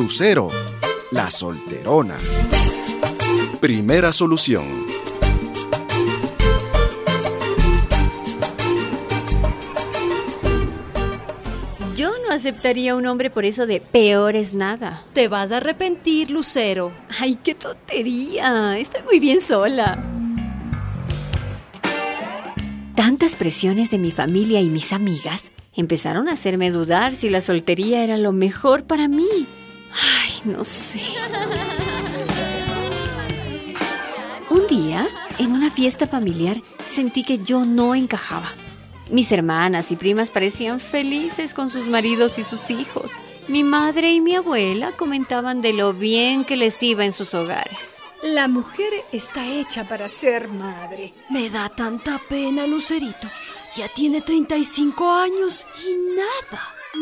Lucero, la solterona. Primera solución. Yo no aceptaría a un hombre por eso de peor es nada. Te vas a arrepentir, Lucero. Ay, qué tontería. Estoy muy bien sola. Tantas presiones de mi familia y mis amigas empezaron a hacerme dudar si la soltería era lo mejor para mí. Ay, no sé. Un día, en una fiesta familiar, sentí que yo no encajaba. Mis hermanas y primas parecían felices con sus maridos y sus hijos. Mi madre y mi abuela comentaban de lo bien que les iba en sus hogares. La mujer está hecha para ser madre. Me da tanta pena, Lucerito. Ya tiene 35 años y nada.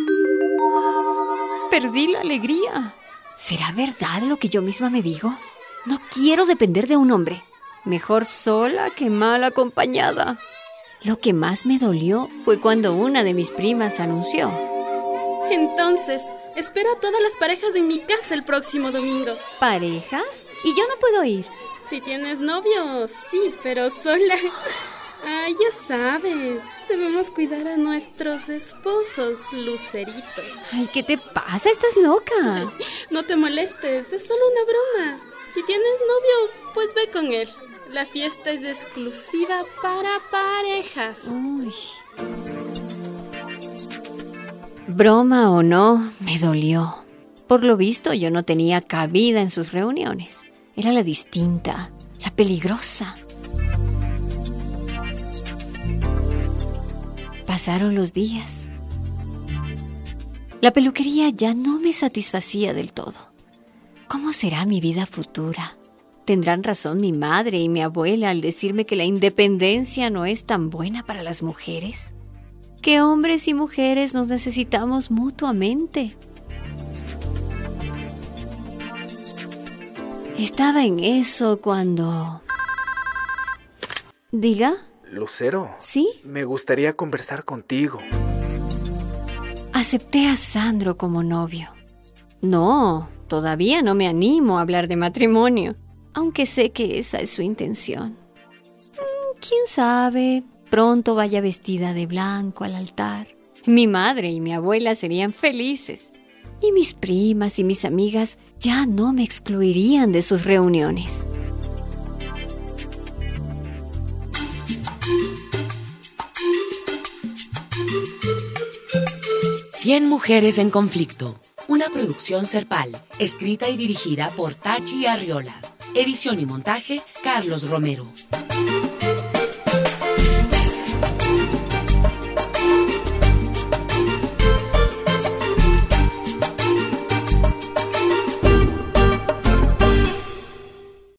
Perdí la alegría. ¿Será verdad lo que yo misma me digo? No quiero depender de un hombre. Mejor sola que mal acompañada. Lo que más me dolió fue cuando una de mis primas anunció: entonces, espero a todas las parejas en mi casa el próximo domingo. ¿Parejas? ¿Y yo no puedo ir? Si tienes novio, sí, pero sola. Ah, ya sabes, debemos cuidar a nuestros esposos, Lucerito. Ay, ¿qué te pasa? ¿Estás loca? Ay, no te molestes, es solo una broma. Si tienes novio, pues ve con él. La fiesta es exclusiva para parejas. Uy. Broma o no, me dolió. Por lo visto, yo no tenía cabida en sus reuniones. Era la distinta, la peligrosa. Pasaron los días. La peluquería ya no me satisfacía del todo. ¿Cómo será mi vida futura? ¿Tendrán razón mi madre y mi abuela al decirme que la independencia no es tan buena para las mujeres? Que hombres y mujeres nos necesitamos mutuamente. Estaba en eso cuando... ¿Diga? Lucero. ¿Sí? Me gustaría conversar contigo. Acepté a Sandro como novio. No, todavía no me animo a hablar de matrimonio, aunque sé que esa es su intención. ¿Quién sabe? Pronto vaya vestida de blanco al altar. Mi madre y mi abuela serían felices. Y mis primas y mis amigas ya no me excluirían de sus reuniones. Cien mujeres en conflicto. Una producción Serpal, escrita y dirigida por Tachi Arriola. Edición y montaje, Carlos Romero.